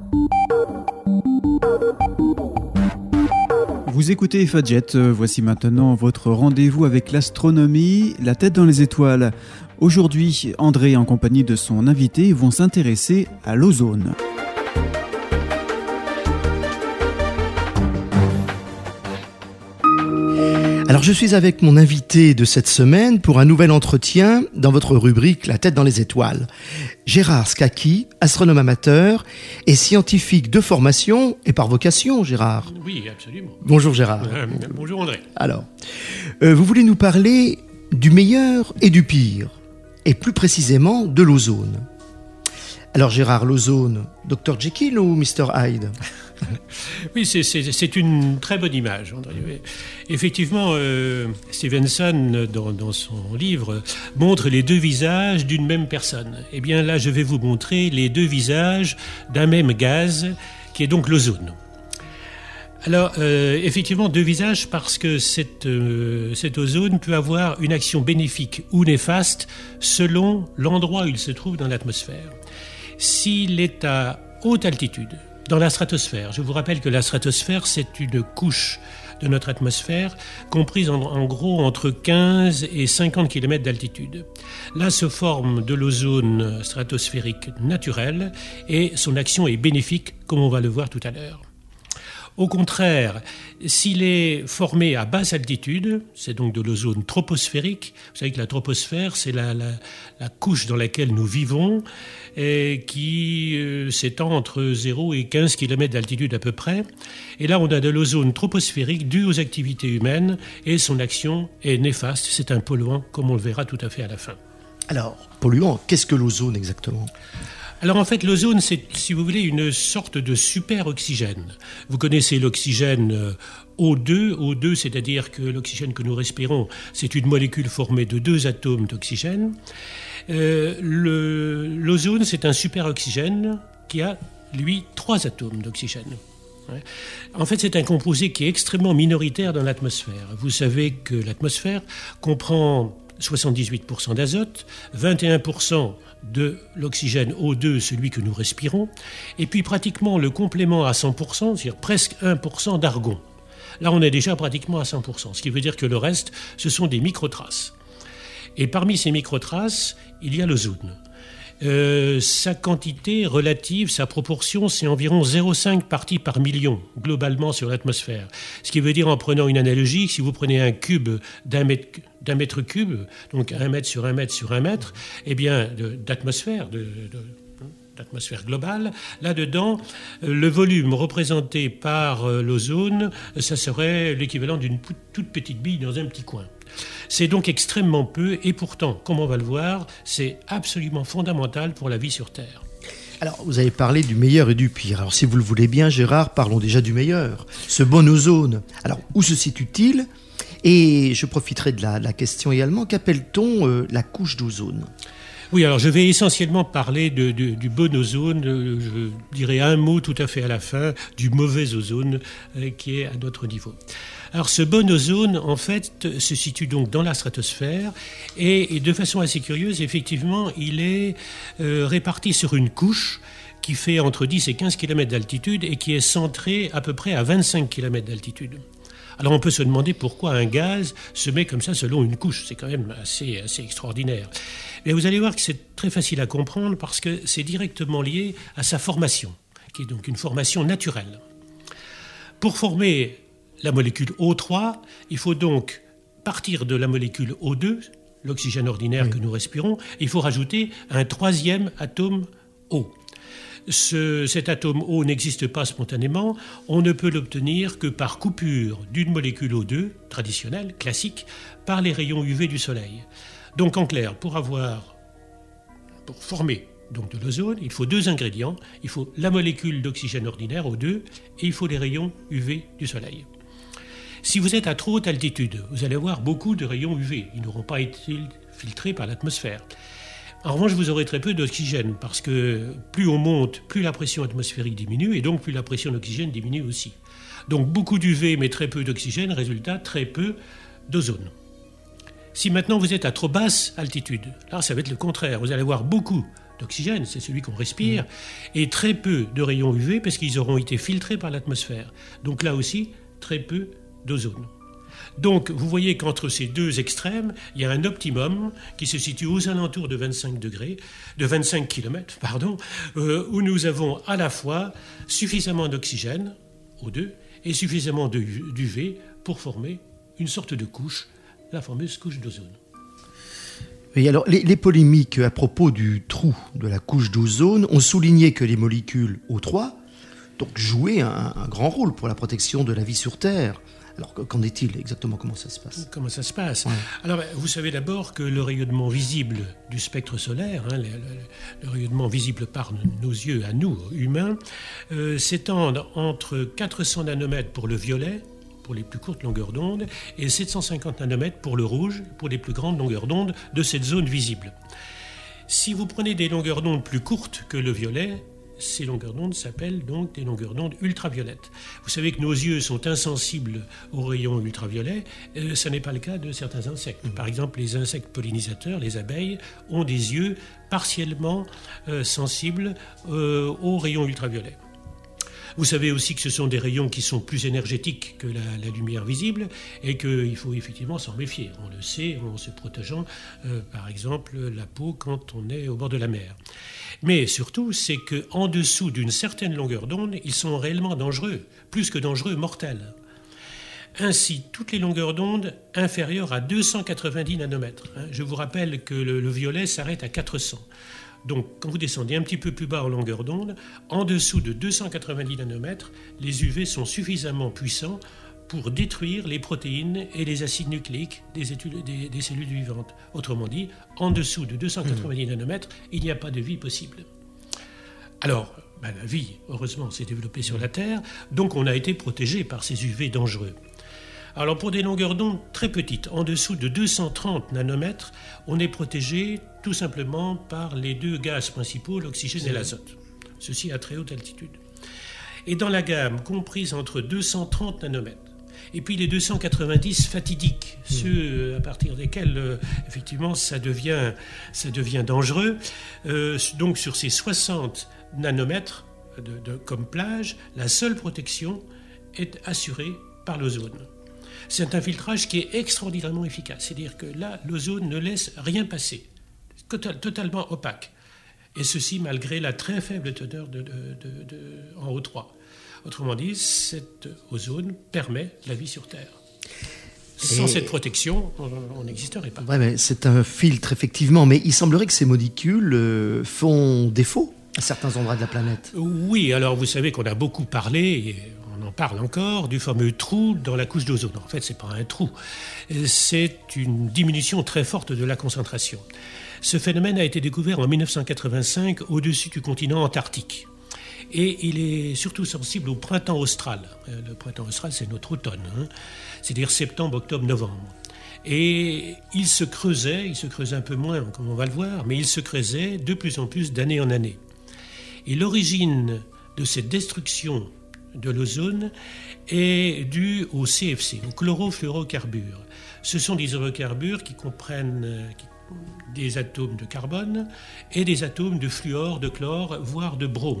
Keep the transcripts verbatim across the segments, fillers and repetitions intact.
Vous écoutez Fadjet, voici maintenant votre rendez-vous avec l'astronomie, la tête dans les étoiles. Aujourd'hui, André en compagnie de son invité vont s'intéresser à l'ozone. Alors je suis avec mon invité de cette semaine pour un nouvel entretien dans votre rubrique La tête dans les étoiles. Gérard Scacchi, astronome amateur et scientifique de formation et par vocation, Gérard. Oui, absolument. Bonjour Gérard. Euh, bonjour André. Alors, euh, vous voulez nous parler du meilleur et du pire, et plus précisément de l'ozone. Alors Gérard, l'ozone, docteur Jekyll ou mister Hyde ? Oui, c'est, c'est, c'est une très bonne image, André. Effectivement, euh, Stevenson, dans, dans son livre, montre les deux visages d'une même personne. Eh bien là, je vais vous montrer les deux visages d'un même gaz, qui est donc l'ozone. Alors, euh, effectivement, deux visages parce que cette, euh, cet ozone peut avoir une action bénéfique ou néfaste selon l'endroit où il se trouve dans l'atmosphère. S'il est à haute altitude, dans la stratosphère, je vous rappelle que la stratosphère, c'est une couche de notre atmosphère comprise en, en gros entre quinze et cinquante kilomètres d'altitude. Là se forme de l'ozone stratosphérique naturel et son action est bénéfique, comme on va le voir tout à l'heure. Au contraire, s'il est formé à basse altitude, c'est donc de l'ozone troposphérique. Vous savez que la troposphère, c'est la, la, la couche dans laquelle nous vivons et qui euh, s'étend entre zéro et quinze kilomètres d'altitude à peu près. Et là, on a de l'ozone troposphérique due aux activités humaines et son action est néfaste. C'est un polluant, comme on le verra tout à fait à la fin. Alors, polluant, qu'est-ce que l'ozone exactement ? Alors en fait, l'ozone, c'est, si vous voulez, une sorte de super-oxygène. Vous connaissez l'oxygène O deux. O deux, c'est-à-dire que l'oxygène que nous respirons, c'est une molécule formée de deux atomes d'oxygène. Euh, le, l'ozone, c'est un super-oxygène qui a, lui, trois atomes d'oxygène. En fait, c'est un composé qui est extrêmement minoritaire dans l'atmosphère. Vous savez que l'atmosphère comprend soixante-dix-huit pour cent d'azote, vingt et un pour cent de l'oxygène O deux, celui que nous respirons, et puis pratiquement le complément à cent pour cent, c'est-à-dire presque un pour cent d'argon. Là, on est déjà pratiquement à cent pour cent, ce qui veut dire que le reste, ce sont des microtraces. Et parmi ces microtraces, il y a l'ozone. Euh, sa quantité relative, sa proportion, c'est environ zéro virgule cinq parties par million, globalement sur l'atmosphère. Ce qui veut dire, en prenant une analogie, si vous prenez un cube d'un mètre, d'un mètre cube, donc un mètre sur un mètre sur un mètre, eh bien, de, d'atmosphère, de, de, d'atmosphère globale, là-dedans, le volume représenté par l'ozone, ça serait l'équivalent d'une toute petite bille dans un petit coin. C'est donc extrêmement peu et pourtant, comme on va le voir, c'est absolument fondamental pour la vie sur Terre. Alors, vous avez parlé du meilleur et du pire. Alors, si vous le voulez bien, Gérard, parlons déjà du meilleur, ce bon ozone. Alors, où se situe-t-il ? Et je profiterai de la, de la question également, qu'appelle-t-on euh, la couche d'ozone ? Oui, alors je vais essentiellement parler de, de, du bon ozone, de, je dirais un mot tout à fait à la fin, du mauvais ozone euh, qui est à notre niveau. Alors ce bon ozone, en fait, se situe donc dans la stratosphère et, et de façon assez curieuse, effectivement, il est euh, réparti sur une couche qui fait entre dix et quinze kilomètres d'altitude et qui est centrée à peu près à vingt-cinq kilomètres d'altitude. Alors on peut se demander pourquoi un gaz se met comme ça selon une couche. C'est quand même assez, assez extraordinaire. Mais vous allez voir que c'est très facile à comprendre parce que c'est directement lié à sa formation, qui est donc une formation naturelle. Pour former la molécule O trois, il faut donc partir de la molécule O deux, l'oxygène ordinaire oui. que nous respirons, et il faut rajouter un troisième atome O. Ce, cet atome O n'existe pas spontanément, on ne peut l'obtenir que par coupure d'une molécule O deux, traditionnelle, classique, par les rayons U V du Soleil. Donc en clair, pour avoir, pour former donc de l'ozone, il faut deux ingrédients, il faut la molécule d'oxygène ordinaire, O deux, et il faut les rayons U V du Soleil. Si vous êtes à trop haute altitude, vous allez avoir beaucoup de rayons U V, ils n'auront pas été filtrés par l'atmosphère. En revanche, vous aurez très peu d'oxygène, parce que plus on monte, plus la pression atmosphérique diminue, et donc plus la pression d'oxygène diminue aussi. Donc beaucoup d'U V, mais très peu d'oxygène, résultat, très peu d'ozone. Si maintenant vous êtes à trop basse altitude, là ça va être le contraire, vous allez avoir beaucoup d'oxygène, c'est celui qu'on respire, mmh. et très peu de rayons U V parce qu'ils auront été filtrés par l'atmosphère. Donc là aussi, très peu d'ozone. Donc vous voyez qu'entre ces deux extrêmes, il y a un optimum qui se situe aux alentours de vingt-cinq degrés, de vingt-cinq kilomètres, pardon, euh, où nous avons à la fois suffisamment d'oxygène, O deux, et suffisamment d'U V pour former une sorte de couche, la fameuse couche d'ozone. Et alors, les, les polémiques à propos du trou de la couche d'ozone ont souligné que les molécules O trois donc, jouaient un, un grand rôle pour la protection de la vie sur Terre. Alors, qu'en est-il exactement? Comment ça se passe? Comment ça se passe? Ouais. Alors, vous savez d'abord que le rayonnement visible du spectre solaire, hein, le, le, le rayonnement visible par nos yeux, à nous, humains, euh, s'étend entre quatre cents nanomètres pour le violet, pour les plus courtes longueurs d'onde, et sept cent cinquante nanomètres pour le rouge, pour les plus grandes longueurs d'onde de cette zone visible. Si vous prenez des longueurs d'onde plus courtes que le violet, ces longueurs d'onde s'appellent donc des longueurs d'onde ultraviolettes. Vous savez que nos yeux sont insensibles aux rayons ultraviolets. Euh, ce n'est pas le cas de certains insectes. Par exemple, les insectes pollinisateurs, les abeilles, ont des yeux partiellement euh, sensibles euh, aux rayons ultraviolets. Vous savez aussi que ce sont des rayons qui sont plus énergétiques que la, la lumière visible et qu'il faut effectivement s'en méfier. On le sait en se protégeant, euh, par exemple, la peau quand on est au bord de la mer. Mais surtout, c'est qu'en dessous d'une certaine longueur d'onde, ils sont réellement dangereux, plus que dangereux, mortels. Ainsi, toutes les longueurs d'onde inférieures à deux cent quatre-vingt-dix nanomètres. Hein, je vous rappelle que le, le violet s'arrête à quatre cents. Donc, quand vous descendez un petit peu plus bas en longueur d'onde, en dessous de deux cent quatre-vingt-dix nanomètres, les U V sont suffisamment puissants pour détruire les protéines et les acides nucléiques des, études, des, des cellules vivantes. Autrement dit, en dessous de deux cent quatre-vingt-dix nanomètres, il n'y a pas de vie possible. Alors, ben, la vie, heureusement, s'est développée sur la Terre, donc on a été protégé par ces U V dangereux. Alors pour des longueurs d'onde très petites, en dessous de deux cent trente nanomètres, on est protégé tout simplement par les deux gaz principaux, l'oxygène et l'azote. Ceci à très haute altitude. Et dans la gamme comprise entre deux cent trente nanomètres, et puis les deux cent quatre-vingt-dix fatidiques, mmh. ceux à partir desquels, euh, effectivement, ça devient, ça devient dangereux. Euh, donc sur ces soixante nanomètres de, de, comme plage, la seule protection est assurée par l'ozone. C'est un filtrage qui est extraordinairement efficace. C'est-à-dire que là, l'ozone ne laisse rien passer. Total, totalement opaque. Et ceci malgré la très faible teneur de, de, de, de, en O trois. Autrement dit, cette ozone permet la vie sur Terre. Sans Et... cette protection, on n'existerait pas. Ouais, mais c'est un filtre, effectivement. Mais il semblerait que ces molécules euh, font défaut à certains endroits de la planète. Oui, alors vous savez qu'on a beaucoup parlé... Et on en parle encore, du fameux trou dans la couche d'ozone. En fait, ce n'est pas un trou, c'est une diminution très forte de la concentration. Ce phénomène a été découvert en dix-neuf cent quatre-vingt-cinq au-dessus du continent antarctique. Et il est surtout sensible au printemps austral. Le printemps austral, c'est notre automne, hein, c'est-à-dire septembre, octobre, novembre. Et il se creusait, il se creusait un peu moins, comme on va le voir, mais il se creusait de plus en plus d'année en année. Et l'origine de cette destruction de l'ozone est due au C F C, au chlorofluorocarbures. Ce sont des hydrocarbures qui comprennent des atomes de carbone et des atomes de fluor, de chlore, voire de brome.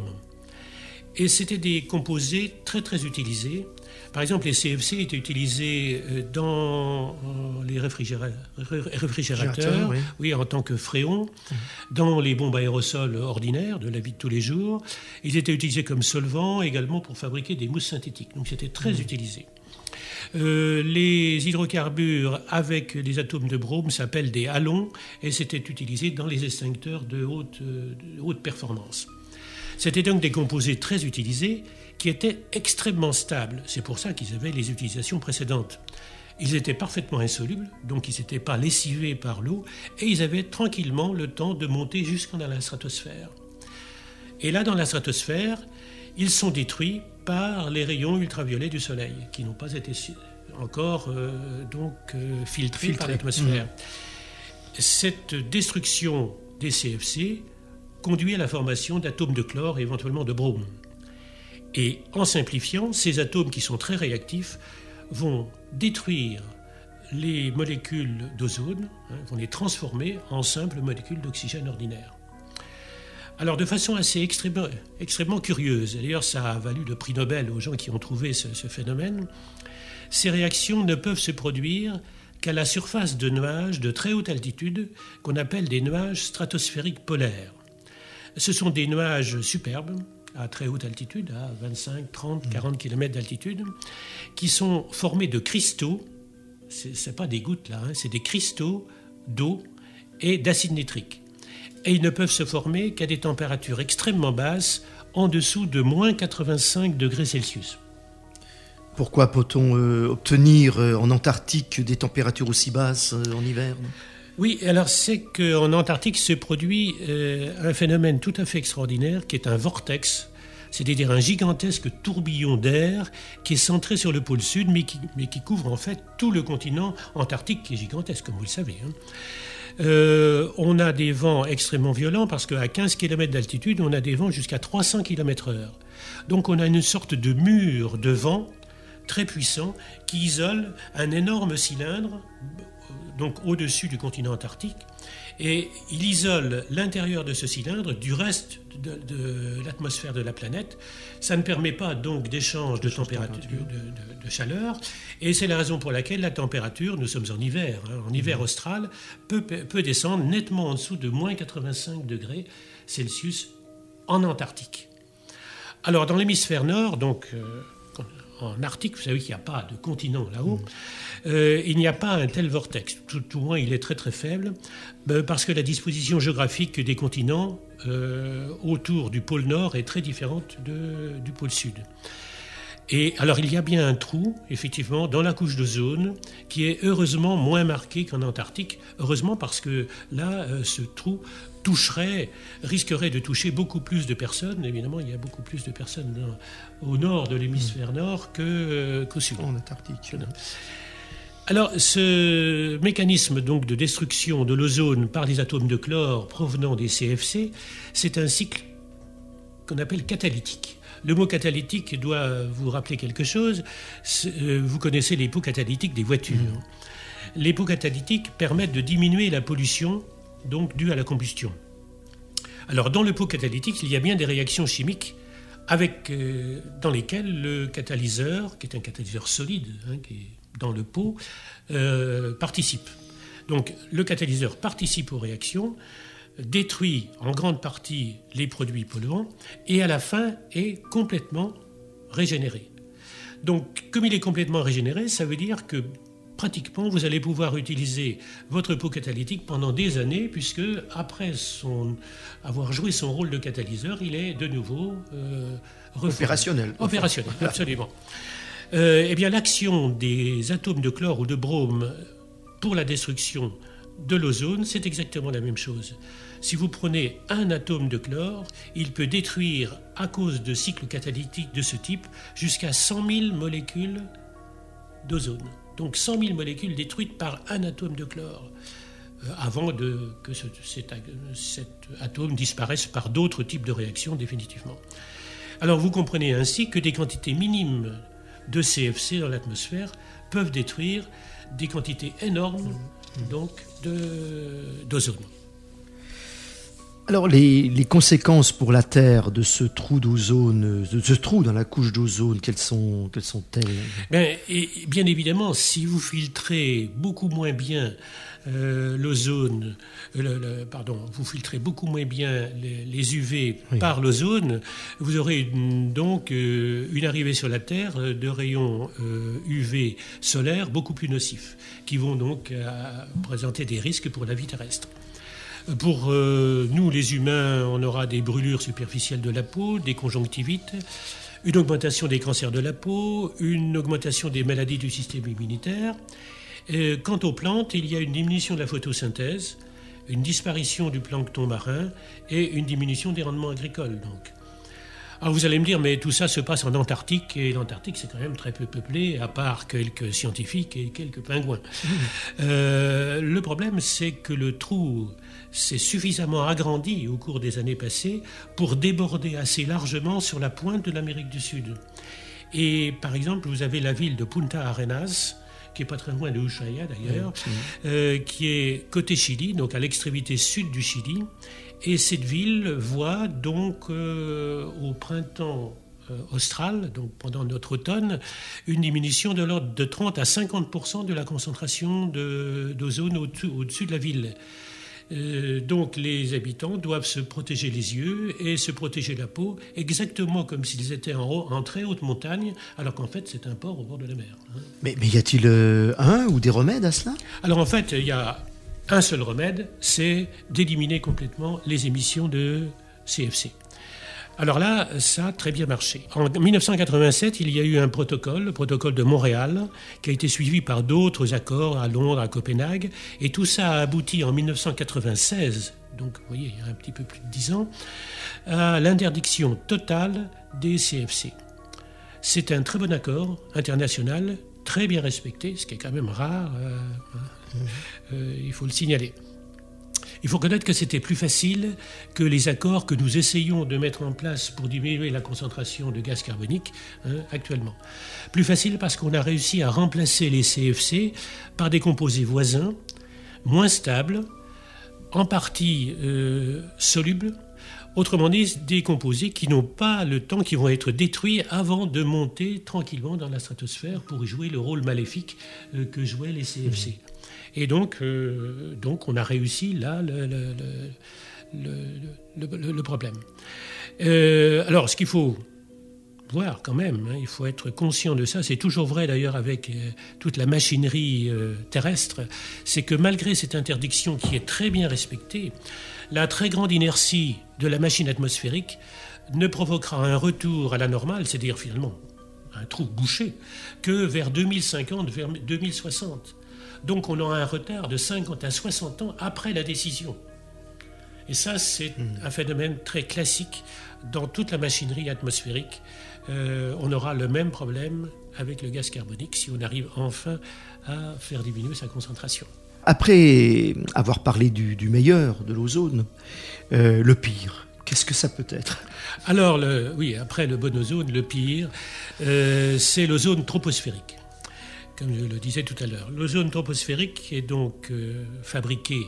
Et c'était des composés très très utilisés. Par exemple, les C F C étaient utilisés dans les réfrigéra- réfrigérateurs, oui. oui, en tant que fréon, mmh. dans les bombes aérosols ordinaires de la vie de tous les jours. Ils étaient utilisés comme solvants également pour fabriquer des mousses synthétiques. Donc c'était très mmh. utilisé. Euh, les hydrocarbures avec des atomes de brome s'appellent des halons et c'était utilisé dans les extincteurs de haute, de haute performance. C'était donc des composés très utilisés qui étaient extrêmement stables. C'est pour ça qu'ils avaient les utilisations précédentes. Ils étaient parfaitement insolubles, donc ils n'étaient pas lessivés par l'eau, et ils avaient tranquillement le temps de monter jusqu'en la stratosphère. Et là, dans la stratosphère, ils sont détruits par les rayons ultraviolets du Soleil, qui n'ont pas été encore euh, donc, euh, filtrés Filtré. par l'atmosphère. Mmh. Cette destruction des C F C conduit à la formation d'atomes de chlore et éventuellement de brome. Et en simplifiant, ces atomes qui sont très réactifs vont détruire les molécules d'ozone, hein, vont les transformer en simples molécules d'oxygène ordinaire. Alors, de façon assez extrêmement, extrêmement curieuse, d'ailleurs ça a valu le prix Nobel aux gens qui ont trouvé ce, ce phénomène, ces réactions ne peuvent se produire qu'à la surface de nuages de très haute altitude qu'on appelle des nuages stratosphériques polaires. Ce sont des nuages superbes, à très haute altitude, à vingt-cinq, trente, quarante kilomètres d'altitude, qui sont formés de cristaux, ce n'est pas des gouttes là, hein, c'est des cristaux d'eau et d'acide nitrique. Et ils ne peuvent se former qu'à des températures extrêmement basses, en dessous de moins quatre-vingt-cinq degrés Celsius. Pourquoi peut-on euh, obtenir euh, en Antarctique des températures aussi basses euh, en hiver ? Oui, alors c'est qu'en Antarctique se produit euh, un phénomène tout à fait extraordinaire qui est un vortex, c'est-à-dire un gigantesque tourbillon d'air qui est centré sur le pôle sud, mais qui, mais qui couvre en fait tout le continent antarctique qui est gigantesque, comme vous le savez. Hein. Euh, on a des vents extrêmement violents parce qu'à quinze kilomètres d'altitude, on a des vents jusqu'à trois cents kilomètres heure. Donc on a une sorte de mur de vent très puissant qui isole un énorme cylindre donc au-dessus du continent antarctique, et il isole l'intérieur de ce cylindre du reste de, de l'atmosphère de la planète. Ça ne permet pas donc d'échange de, température, de, de, de chaleur, et c'est la raison pour laquelle la température, nous sommes en hiver, hein, en hiver mmh. austral, peut, peut descendre nettement en dessous de moins quatre-vingt-cinq degrés Celsius en Antarctique. Alors dans l'hémisphère nord, donc euh, en Arctique, vous savez qu'il n'y a pas de continent là-haut, mmh. euh, il n'y a pas un tel vortex, tout, tout au moins il est très très faible, euh, parce que la disposition géographique des continents euh, autour du pôle Nord est très différente de, du pôle Sud. Et alors il y a bien un trou, effectivement, dans la couche d'ozone, qui est heureusement moins marqué qu'en Antarctique, heureusement parce que là, euh, ce trou toucherait, risquerait de toucher beaucoup plus de personnes. Évidemment, il y a beaucoup plus de personnes dans, au nord de l'hémisphère nord que, euh, qu'au sud. En Antarctique. Alors, ce mécanisme donc de destruction de l'ozone par les atomes de chlore provenant des C F C, c'est un cycle qu'on appelle catalytique. Le mot catalytique doit vous rappeler quelque chose. Vous connaissez les pots catalytiques des voitures. Mmh. Les pots catalytiques permettent de diminuer la pollution donc due à la combustion. Alors, dans le pot catalytique, il y a bien des réactions chimiques avec, euh, dans lesquelles le catalyseur, qui est un catalyseur solide, hein, qui est dans le pot, euh, participe. Donc, le catalyseur participe aux réactions, détruit en grande partie les produits polluants et à la fin est complètement régénéré. Donc, comme il est complètement régénéré, ça veut dire que pratiquement, vous allez pouvoir utiliser votre pot catalytique pendant des années, puisque après son, avoir joué son rôle de catalyseur, il est de nouveau euh, opérationnel. Opérationnel, absolument. Euh, eh bien, l'action des atomes de chlore ou de brome pour la destruction de l'ozone, c'est exactement la même chose. Si vous prenez un atome de chlore, il peut détruire, à cause de cycles catalytiques de ce type, jusqu'à cent mille molécules d'ozone. Donc cent mille molécules détruites par un atome de chlore, euh, avant de, que ce, cet, cet atome disparaisse par d'autres types de réactions définitivement. Alors vous comprenez ainsi que des quantités minimes de C F C dans l'atmosphère peuvent détruire des quantités énormes donc, de, d'ozone. Alors, les, les conséquences pour la Terre de ce trou d'ozone, de ce trou dans la couche d'ozone, quelles sont, quelles sont-elles ? Bien, et bien évidemment, si vous filtrez beaucoup moins bien euh, l'ozone, le, le, pardon, vous filtrez beaucoup moins bien les, les U V oui. par l'ozone, vous aurez une, donc euh, une arrivée sur la Terre de rayons euh, U V solaires beaucoup plus nocifs, qui vont donc euh, présenter des risques pour la vie terrestre. Pour euh, nous, les humains, on aura des brûlures superficielles de la peau, des conjonctivites, une augmentation des cancers de la peau, une augmentation des maladies du système immunitaire. Et quant aux plantes, il y a une diminution de la photosynthèse, une disparition du plancton marin et une diminution des rendements agricoles. Donc. Alors vous allez me dire, mais tout ça se passe en Antarctique, et l'Antarctique c'est quand même très peu peuplé, à part quelques scientifiques et quelques pingouins. Mmh. Euh, le problème, c'est que le trou s'est suffisamment agrandi au cours des années passées pour déborder assez largement sur la pointe de l'Amérique du Sud. Et par exemple, vous avez la ville de Punta Arenas, qui n'est pas très loin de Ushuaia d'ailleurs, mmh. euh, qui est côté Chili, donc à l'extrémité sud du Chili, Et cette ville voit donc euh, au printemps euh, austral, donc pendant notre automne, une diminution de l'ordre de trente à cinquante pour cent de la concentration de, d'ozone au-dessus, au-dessus de la ville. Euh, donc les habitants doivent se protéger les yeux et se protéger la peau exactement comme s'ils étaient en, haut, en très haute montagne, alors qu'en fait c'est un port au bord de la mer. Hein. Mais, mais y a-t-il euh, un ou des remèdes à cela ? Alors en fait il y a un seul remède, c'est d'éliminer complètement les émissions de C F C. Alors là, ça a très bien marché. En dix-neuf cent quatre-vingt-sept, il y a eu un protocole, le protocole de Montréal, qui a été suivi par d'autres accords à Londres, à Copenhague, et tout ça a abouti en dix-neuf cent quatre-vingt-seize, donc vous voyez, il y a un petit peu plus de dix ans, à l'interdiction totale des C F C. C'est un très bon accord international, très bien respecté, ce qui est quand même rare, euh, euh, il faut le signaler. Il faut reconnaître que c'était plus facile que les accords que nous essayons de mettre en place pour diminuer la concentration de gaz carbonique hein, actuellement. Plus facile parce qu'on a réussi à remplacer les C F C par des composés voisins, moins stables, en partie euh, solubles, autrement dit des composés qui n'ont pas le temps, qui vont être détruits avant de monter tranquillement dans la stratosphère pour y jouer le rôle maléfique euh, que jouaient les C F C. Et donc, euh, donc, on a réussi là le, le, le, le, le, le problème. Euh, alors, ce qu'il faut voir quand même, hein, il faut être conscient de ça, c'est toujours vrai d'ailleurs avec euh, toute la machinerie euh, terrestre, c'est que malgré cette interdiction qui est très bien respectée, la très grande inertie de la machine atmosphérique ne provoquera un retour à la normale, c'est-à-dire finalement un trou bouché, que vers deux mille cinquante, vers deux mille soixante. Donc on aura un retard de cinquante à soixante ans après la décision. Et ça, c'est un phénomène très classique dans toute la machinerie atmosphérique. Euh, on aura le même problème avec le gaz carbonique si on arrive enfin à faire diminuer sa concentration. Après avoir parlé du, du meilleur, de l'ozone, euh, le pire, qu'est-ce que ça peut être ? Alors, le, oui, après le bon ozone, le pire, euh, c'est l'ozone troposphérique. Comme je le disais tout à l'heure, l'ozone troposphérique est donc euh, fabriqué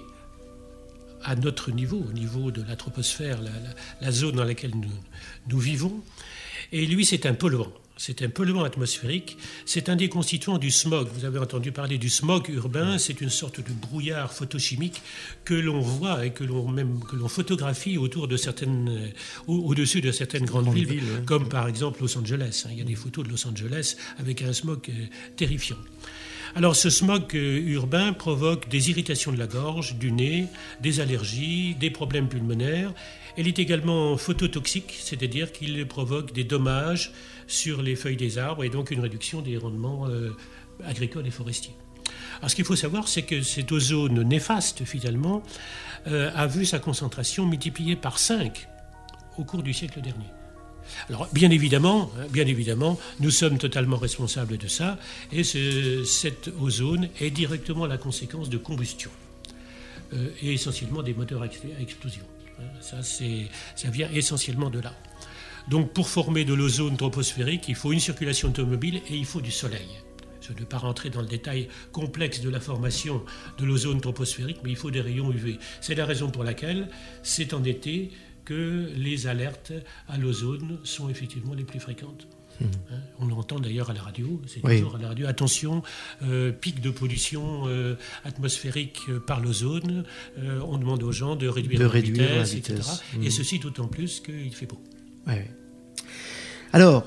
à notre niveau, au niveau de la troposphère, la, la, la zone dans laquelle nous, nous vivons. Et lui, c'est un polluant. C'est un polluant atmosphérique. C'est un des constituants du smog. Vous avez entendu parler du smog urbain. C'est une sorte de brouillard photochimique que l'on voit et que l'on, même, que l'on photographie autour de certaines, au, au-dessus de certaines grandes villes, ville, ouais. Comme par exemple Los Angeles. Il y a des photos de Los Angeles avec un smog euh, terrifiant. Alors ce smog euh, urbain provoque des irritations de la gorge, du nez, des allergies, des problèmes pulmonaires. Il est également phototoxique, c'est-à-dire qu'il provoque des dommages sur les feuilles des arbres et donc une réduction des rendements euh, agricoles et forestiers. Alors ce qu'il faut savoir, c'est que cette ozone néfaste, finalement, euh, a vu sa concentration multipliée par cinq au cours du siècle dernier. Alors, bien évidemment, bien évidemment, nous sommes totalement responsables de ça, et ce, cette ozone est directement la conséquence de combustion, euh, et essentiellement des moteurs à explosion. Ça, c'est, ça vient essentiellement de là. Donc, pour former de l'ozone troposphérique, il faut une circulation automobile et il faut du soleil. Je ne vais pas rentrer dans le détail complexe de la formation de l'ozone troposphérique, mais il faut des rayons U V. C'est la raison pour laquelle c'est en été que les alertes à l'ozone sont effectivement les plus fréquentes. Mmh. Hein, on l'entend d'ailleurs à la radio, c'est oui. toujours à la radio. Attention, euh, pic de pollution euh, atmosphérique euh, par l'ozone. Euh, on demande aux gens de réduire, de leur, réduire vitesse, la vitesse, et cetera. Mmh. Et ceci d'autant plus qu'il fait beau. Ouais. Alors,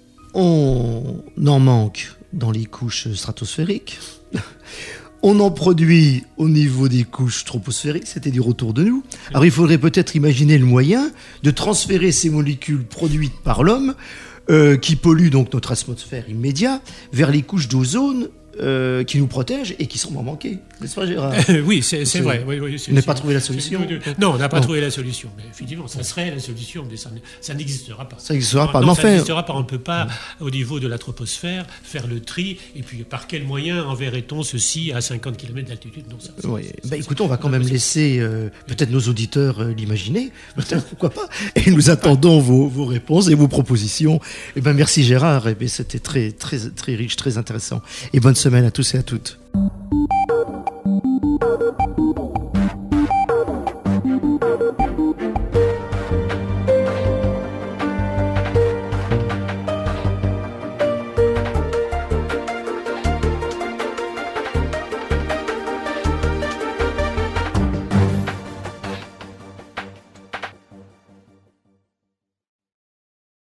on en manque dans les couches stratosphériques. On en produit au niveau des couches troposphériques, c'est-à-dire autour de nous. Alors il faudrait peut-être imaginer le moyen de transférer ces molécules produites par l'homme, euh, qui polluent donc notre atmosphère immédiate, vers les couches d'ozone euh, qui nous protègent et qui sont en manquer. N'est-ce pas, Gérard ? Oui, c'est, c'est vrai. Oui, oui, c'est, on n'a c'est, pas trouvé la solution. Non, on n'a pas non. trouvé la solution. Mais effectivement, ça serait la solution, mais ça, ça n'existera pas. Ça n'existera pas. Non, non, ça n'existera pas. On ne peut pas, au niveau de la troposphère, faire le tri. Et puis, par quel moyen enverrait-on ceci à cinquante kilomètres d'altitude ? Non, ça. Oui. Bah, écoutez, on va quand même laisser euh, peut-être nos auditeurs euh, l'imaginer. Peut-être, pourquoi pas. Et nous attendons vos, vos réponses et vos propositions. Et ben, merci Gérard. Et ben, c'était très, très, très riche, très intéressant. Et bonne semaine à tous et à toutes.